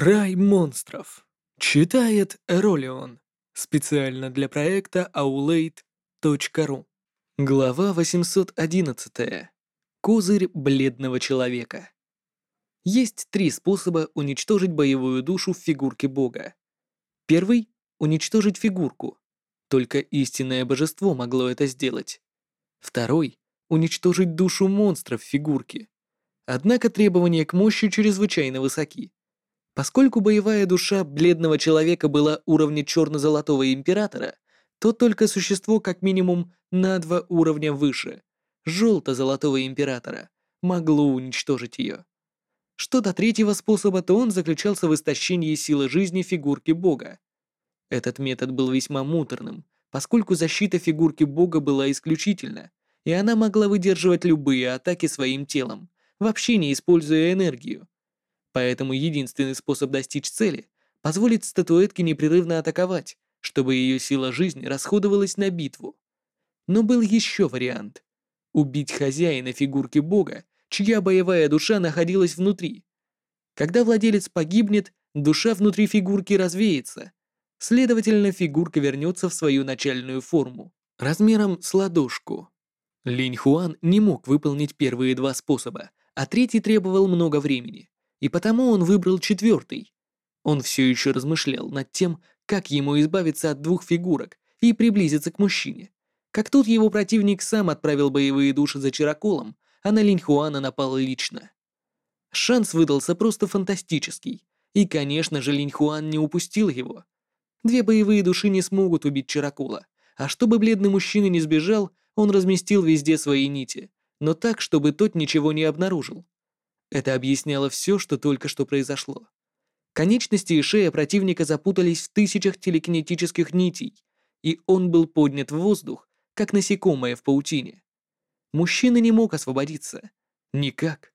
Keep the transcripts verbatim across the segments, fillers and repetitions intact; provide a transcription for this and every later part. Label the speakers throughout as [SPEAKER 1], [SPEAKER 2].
[SPEAKER 1] Рай монстров. Читает Эролион. Специально для проекта аулейт точка ру. Глава восемьсот одиннадцать. Козырь бледного человека. Есть три способа уничтожить боевую душу в фигурке бога. Первый — уничтожить фигурку. Только истинное божество могло это сделать. Второй — уничтожить душу монстра в фигурке. Однако требования к мощи чрезвычайно высоки. Поскольку боевая душа бледного человека была уровня черно-золотого императора, то только существо как минимум на два уровня выше, желто-золотого императора, могло уничтожить ее. Что до третьего способа, то он заключался в истощении силы жизни фигурки бога. Этот метод был весьма муторным, поскольку защита фигурки бога была исключительна, и она могла выдерживать любые атаки своим телом, вообще не используя энергию. Поэтому единственный способ достичь цели — позволить статуэтке непрерывно атаковать, чтобы ее сила жизни расходовалась на битву. Но был еще вариант — убить хозяина фигурки бога, чья боевая душа находилась внутри. Когда владелец погибнет, душа внутри фигурки развеется. Следовательно, фигурка вернется в свою начальную форму, размером с ладошку. Линь Хуан не мог выполнить первые два способа, а третий требовал много времени. И потому он выбрал четвертый. Он все еще размышлял над тем, как ему избавиться от двух фигурок и приблизиться к мужчине. Как тут его противник сам отправил боевые души за Чираколом, а на Линь Хуана напал лично. Шанс выдался просто фантастический. И, конечно же, Линь Хуан не упустил его. Две боевые души не смогут убить Чиракола, а чтобы бледный мужчина не сбежал, он разместил везде свои нити, но так, чтобы тот ничего не обнаружил. Это объясняло все, что только что произошло. Конечности и шея противника запутались в тысячах телекинетических нитей, и он был поднят в воздух, как насекомое в паутине. Мужчина не мог освободиться. Никак.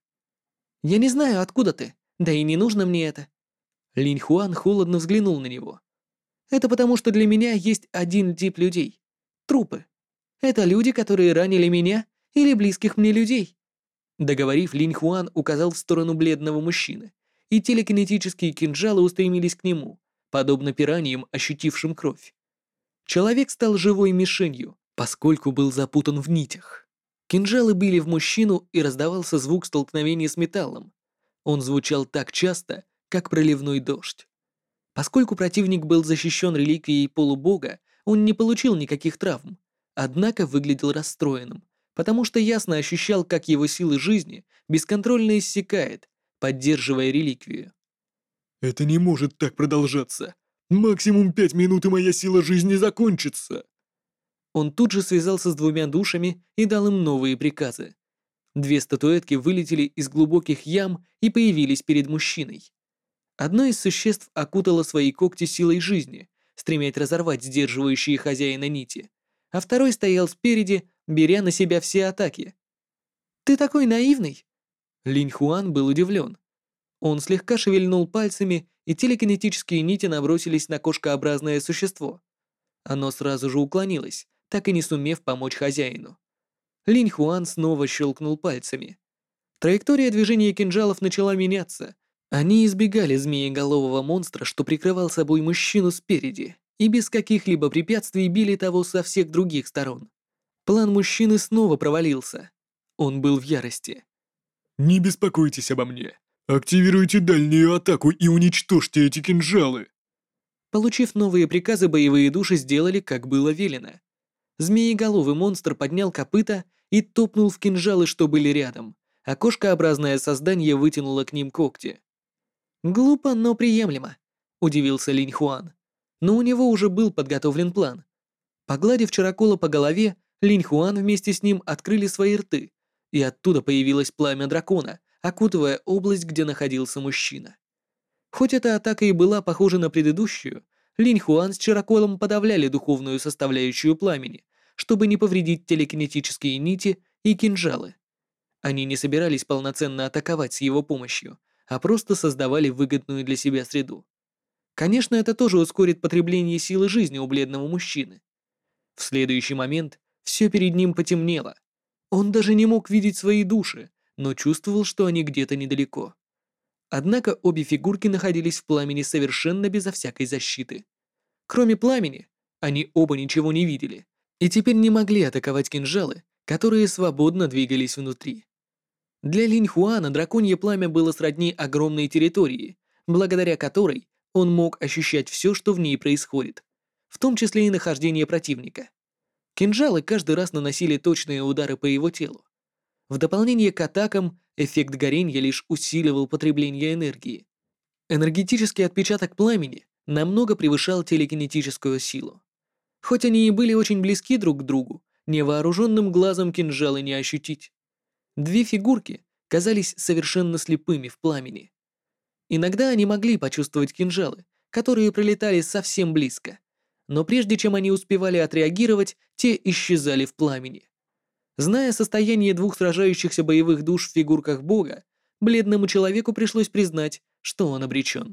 [SPEAKER 1] «Я не знаю, откуда ты, да и не нужно мне это». Линь Хуан холодно взглянул на него. «Это потому, что для меня есть один тип людей. Трупы. Это люди, которые ранили меня или близких мне людей». Договорив, Линь Хуан указал в сторону бледного мужчины, и телекинетические кинжалы устремились к нему, подобно пираньям, ощутившим кровь. Человек стал живой мишенью, поскольку был запутан в нитях. Кинжалы били в мужчину, и раздавался звук столкновения с металлом. Он звучал так часто, как проливной дождь. Поскольку противник был защищен реликвией полубога, он не получил никаких травм, однако выглядел расстроенным, потому что ясно ощущал, как его силы жизни бесконтрольно иссякает, поддерживая реликвию.
[SPEAKER 2] «Это не может так продолжаться. Максимум пять минут, и моя сила жизни закончится!»
[SPEAKER 1] Он тут же связался с двумя душами и дал им новые приказы. Две статуэтки вылетели из глубоких ям и появились перед мужчиной. Одно из существ окутало свои когти силой жизни, стремясь разорвать сдерживающие хозяина нити, а второй стоял спереди, беря на себя все атаки. «Ты такой наивный!» Линь Хуан был удивлен. Он слегка шевельнул пальцами, и телекинетические нити набросились на кошкообразное существо. Оно сразу же уклонилось, так и не сумев помочь хозяину. Линь Хуан снова щелкнул пальцами. Траектория движения кинжалов начала меняться. Они избегали змееголового монстра, что прикрывал собой мужчину спереди, и без каких-либо препятствий били того со всех других сторон. План мужчины снова провалился. Он был в ярости.
[SPEAKER 2] «Не беспокойтесь обо мне. Активируйте дальнюю атаку и уничтожьте эти кинжалы!»
[SPEAKER 1] Получив новые приказы, боевые души сделали, как было велено. Змееголовый монстр поднял копыта и топнул в кинжалы, что были рядом, а кошкообразное создание вытянуло к ним когти. «Глупо, но приемлемо», — удивился Линь Хуан. Но у него уже был подготовлен план. Погладив Чиракола по голове, Линь Хуан вместе с ним открыли свои рты, и оттуда появилось пламя дракона, окутывая область, где находился мужчина. Хоть эта атака и была похожа на предыдущую, Линь Хуан с Чираколом подавляли духовную составляющую пламени, чтобы не повредить телекинетические нити и кинжалы. Они не собирались полноценно атаковать с его помощью, а просто создавали выгодную для себя среду. Конечно, это тоже ускорит потребление силы жизни у бледного мужчины. В следующий момент все перед ним потемнело. Он даже не мог видеть свои души, но чувствовал, что они где-то недалеко. Однако обе фигурки находились в пламени совершенно безо всякой защиты. Кроме пламени, они оба ничего не видели и теперь не могли атаковать кинжалы, которые свободно двигались внутри. Для Линь Хуана драконье пламя было сродни огромной территории, благодаря которой он мог ощущать все, что в ней происходит, в том числе и нахождение противника. Кинжалы каждый раз наносили точные удары по его телу. В дополнение к атакам, эффект горения лишь усиливал потребление энергии. Энергетический отпечаток пламени намного превышал телекинетическую силу. Хоть они и были очень близки друг к другу, невооруженным глазом кинжалы не ощутить. Две фигурки казались совершенно слепыми в пламени. Иногда они могли почувствовать кинжалы, которые пролетали совсем близко, но прежде чем они успевали отреагировать, те исчезали в пламени. Зная состояние двух сражающихся боевых душ в фигурках бога, бледному человеку пришлось признать, что он обречен.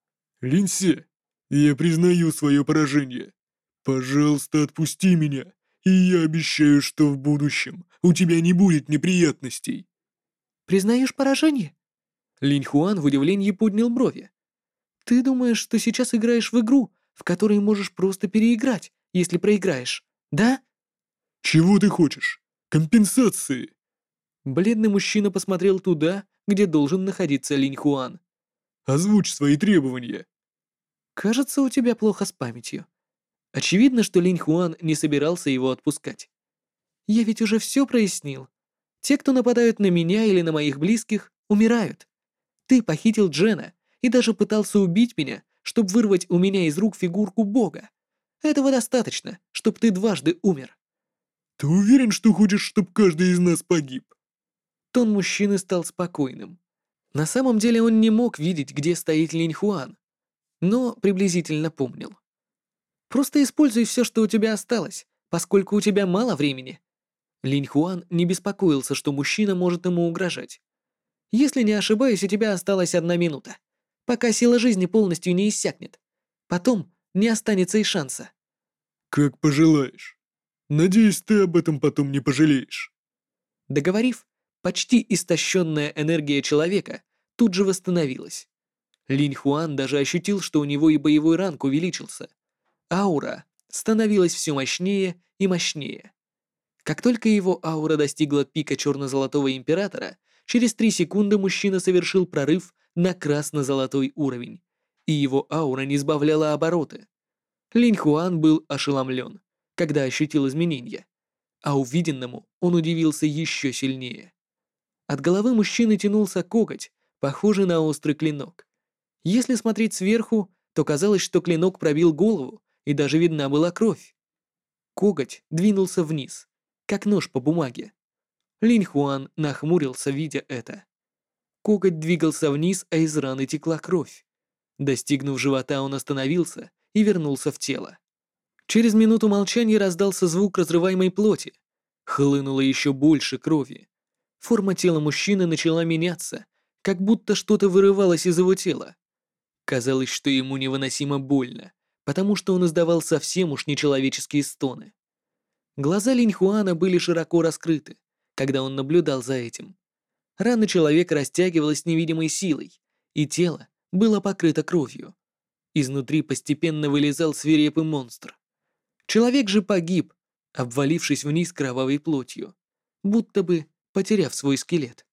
[SPEAKER 2] Линьсе, я признаю свое поражение. Пожалуйста, отпусти меня, и я обещаю, что в будущем у тебя не будет неприятностей.
[SPEAKER 1] «Признаешь поражение?» Линь Хуан в удивлении поднял брови. «Ты думаешь, что сейчас играешь в игру, в которой можешь просто переиграть, если проиграешь, да?»
[SPEAKER 2] Чего ты хочешь? Компенсации.
[SPEAKER 1] Бледный мужчина посмотрел туда, где должен находиться Линь Хуан.
[SPEAKER 2] Озвучь свои требования.
[SPEAKER 1] «Кажется, у тебя плохо с памятью». Очевидно, что Линь Хуан не собирался его отпускать. «Я ведь уже все прояснил. Те, кто нападают на меня или на моих близких, умирают. Ты похитил Джена и даже пытался убить меня, чтобы вырвать у меня из рук фигурку бога. Этого достаточно, чтобы ты дважды умер».
[SPEAKER 2] Ты уверен, что хочешь, чтобы каждый из нас погиб?
[SPEAKER 1] Тон мужчины стал спокойным. На самом деле он не мог видеть, где стоит Линь Хуан, но приблизительно помнил. «Просто используй все, что у тебя осталось, поскольку у тебя мало времени». Линь Хуан не беспокоился, что мужчина может ему угрожать. «Если не ошибаюсь, у тебя осталась одна минута, пока сила жизни полностью не иссякнет. Потом не останется и шанса».
[SPEAKER 2] Как пожелаешь. Надеюсь, ты об этом потом не пожалеешь.
[SPEAKER 1] Договорив, почти истощенная энергия человека тут же восстановилась. Линь Хуан даже ощутил, что у него и боевой ранг увеличился. Аура становилась все мощнее и мощнее. Как только его аура достигла пика черно-золотого императора, через три секунды мужчина совершил прорыв на красно-золотой уровень, и его аура не сбавляла обороты. Линь Хуан был ошеломлен, когда ощутил изменения, а увиденному он удивился еще сильнее. От головы мужчины тянулся коготь, похожий на острый клинок. Если смотреть сверху, то казалось, что клинок пробил голову, и даже видна была кровь. Коготь двинулся вниз, как нож по бумаге. Линь Хуан нахмурился, видя это. Коготь двигался вниз, а из раны текла кровь. Достигнув живота, он остановился и вернулся в тело. Через минуту молчания раздался звук разрываемой плоти. Хлынуло еще больше крови. Форма тела мужчины начала меняться, как будто что-то вырывалось из его тела. Казалось, что ему невыносимо больно, потому что он издавал совсем уж нечеловеческие стоны. Глаза Линь Хуана были широко раскрыты, когда он наблюдал за этим. Рана человека растягивалась невидимой силой, и тело было покрыто кровью. Изнутри постепенно вылезал свирепый монстр. Человек же погиб, обвалившись вниз кровавой плотью, будто бы потеряв свой скелет.